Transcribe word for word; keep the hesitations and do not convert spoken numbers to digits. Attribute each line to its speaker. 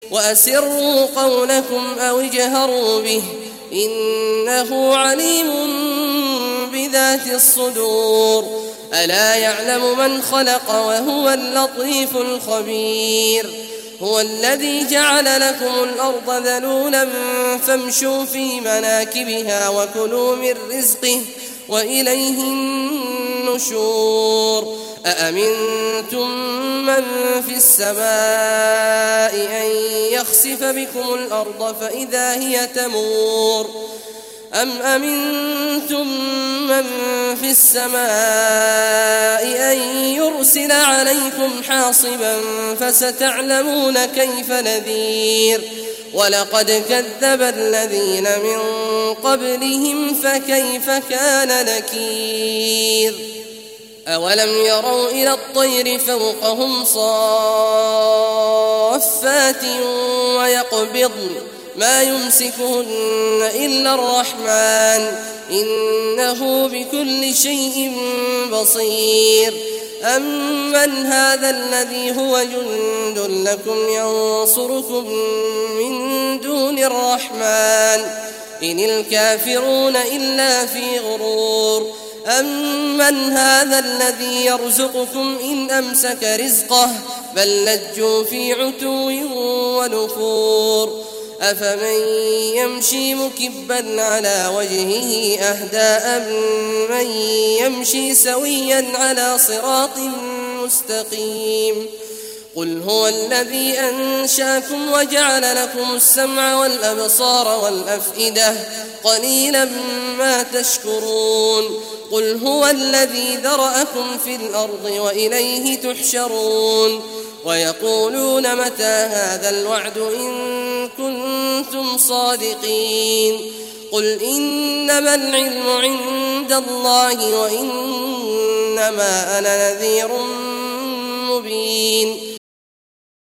Speaker 1: وأسروا قولكم أو اجهروا به إنه عليم بذات الصدور ألا يعلم من خلق وهو اللطيف الخبير هو الذي جعل لكم الأرض ذلولا فامشوا في مناكبها وكلوا من رزقه وإليه النشور أأمنتم من في السماء أن يخسف بكم الأرض فإذا هي تمور أم أمنتم من في السماء أن يرسل عليكم حاصبا فستعلمون كيف نذير ولقد كذب الذين من قبلهم فكيف كان نكير أولم يروا إلى الطير فوقهم صافات ويقبضن ما يمسكهن إلا الرحمن إنه بكل شيء بصير أمن هذا الذي هو جند لكم ينصركم من دون الرحمن إن الكافرون إلا في غرور أمن هذا الذي يرزقكم إن أمسك رزقه بل لجوا في عتو ونفور أفمن يمشي مكبا على وجهه أهدى أمن يمشي سويا على صراط مستقيم قل هو الذي أنشاكم وجعل لكم السمع والأبصار والأفئدة قليلا ما تشكرون قل هو الذي ذرأكم في الأرض وإليه تحشرون ويقولون متى هذا الوعد إن كنتم صادقين قل إنما العلم عند الله وإنما أنا نذير مبين